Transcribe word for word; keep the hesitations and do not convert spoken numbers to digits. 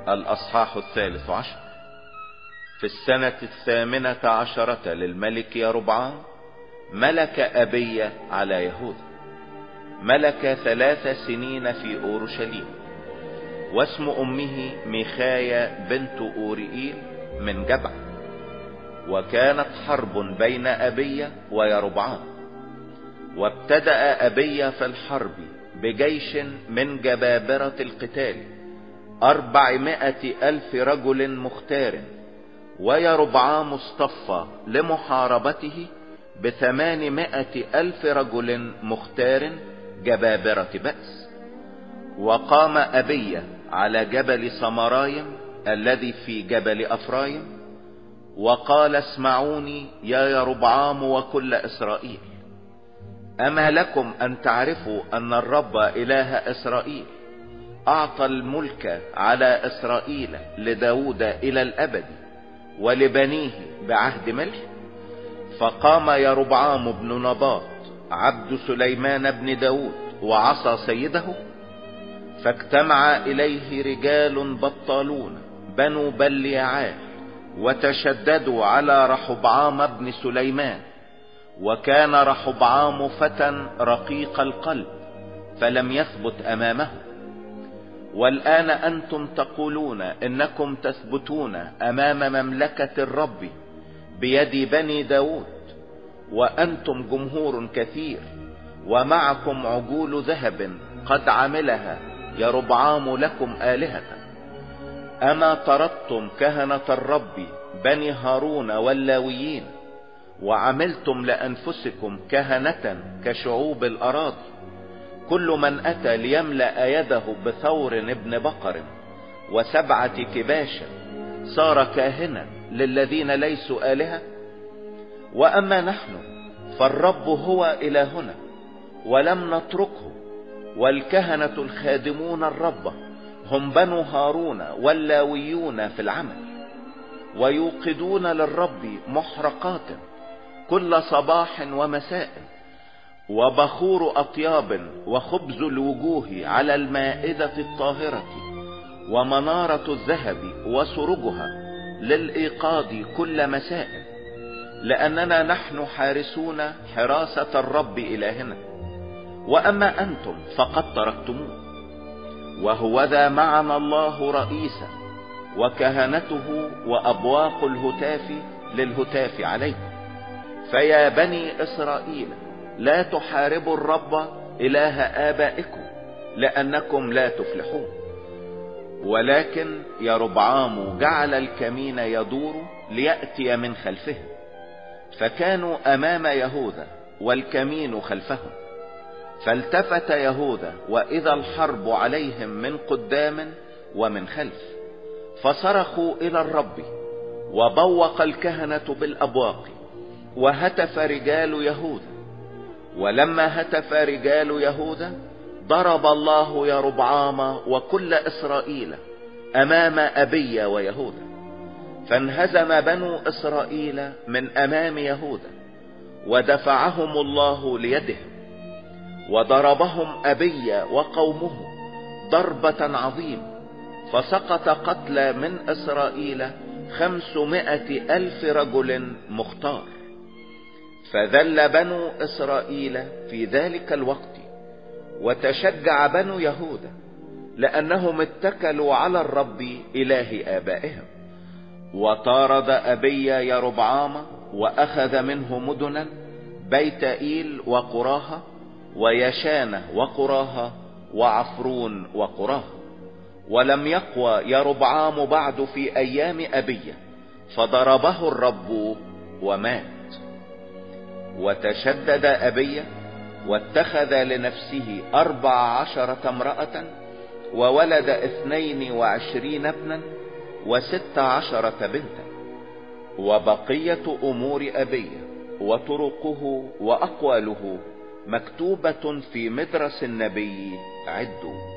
الأصحاح الثالث عشر. في السنة الثامنة عشرة للملك يربعام ملك أبية على يهوذا. ملك ثلاث سنين في أورشليم، واسم أمه ميخايا بنت أوريئيل من جبع. وكانت حرب بين أبية ويربعام، وابتدأ أبية في الحرب بجيش من جبابرة القتال أربعمائة ألف رجل مختار، ويربعام اصطفى لمحاربته بثمانمائة ألف رجل مختار جبابرة بأس. وقام أبية على جبل سمرايم الذي في جبل أفرايم، وقال: اسمعوني يا يربعام وكل إسرائيل، أما لكم أن تعرفوا أن الرب إله إسرائيل أعطى الملك على إسرائيل لداود إلى الأبد ولبنيه بعهد ملك. فقام يربعام بن نباط عبد سليمان بن داود وعصى سيده، فاجتمع إليه رجال بطالون بنو بليعال، وتشددوا على رحبعام بن سليمان. وكان رحبعام فتى رقيق القلب، فلم يثبت أمامه. والآن أنتم تقولون إنكم تثبتون أمام مملكة الرب بيد بني داود، وأنتم جمهور كثير، ومعكم عجول ذهب قد عملها يربعام لكم آلهة. أما طردتم كهنة الرب بني هارون واللاويين، وعملتم لأنفسكم كهنة كشعوب الأراضي. كل من أتى ليملأ يده بثور ابن بقر وسبعة كباش صار كاهنا للذين ليسوا آلهة. وأما نحن فالرب هو إلهنا، ولم نتركه. والكهنة الخادمون الرب هم بنو هارون واللاويون في العمل، ويوقدون للرب محرقات كل صباح ومساء، وبخور أطياب وخبز الوجوه على المائدة الطاهرة، ومنارة الذهب وسرجها للإيقاظ كل مساء، لأننا نحن حارسون حراسة الرب إلهنا. وأما أنتم فقد تركتموه. وهوذا معنا الله رئيسا وكهنته وأبواق الهتاف للهتاف عليكم. فيا بني إسرائيل، لا تحاربوا الرب إله آبائكم، لأنكم لا تفلحون. ولكن يربعام جعل الكمين يدور ليأتي من خلفهم، فكانوا أمام يهوذا والكمين خلفهم. فالتفت يهوذا وإذا الحرب عليهم من قدام ومن خلف، فصرخوا إلى الرب، وبوق الكهنة بالأبواق، وهتف رجال يهوذا. ولما هتف رجال يهوذا ضرب الله يربعام وكل إسرائيل أمام أبية ويهوذا، فانهزم بنو إسرائيل من أمام يهوذا، ودفعهم الله ليدهم. وضربهم أبية وقومه ضربة عظيمة، فسقط قتلى من إسرائيل خمسمائة ألف رجل مختار. فذل بنو إسرائيل في ذلك الوقت، وتشجع بنو يهوذا، لأنهم اتكلوا على الرب إله آبائهم. وطارد أبية يربعام وأخذ منه مدنا بيت إيل وقراها، ويشانة وقراها، وعفرون وقراها. ولم يقوى يربعام بعد في أيام أبية، فضربه الرب ومات. وتشدد أبية واتخذ لنفسه أربع عشرة امرأة، وولد اثنين وعشرين ابنا وست عشرة بنتا. وبقية أمور أبية وطرقه وأقواله مكتوبة في مدرس النبي عدوا.